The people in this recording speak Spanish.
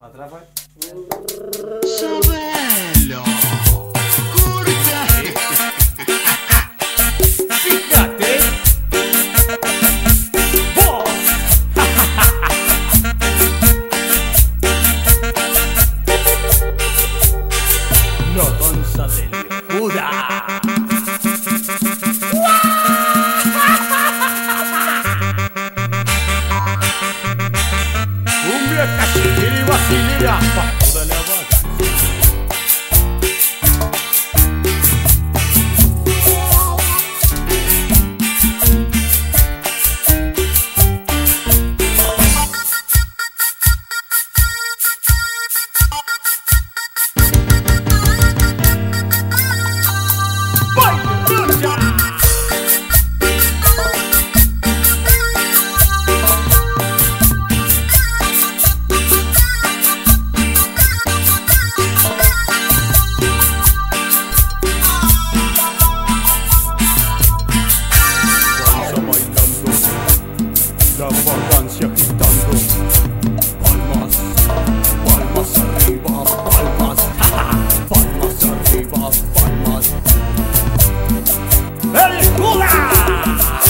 Atrás fue. Sabelo. Curta. Fíjate. Vos. No danza de locura. Cumbia cachilera y vacilera pa' toda la vaca. La vacancia agitando. Palmas, palmas arriba, palmas, palmas arriba, palmas. ¡El Cura!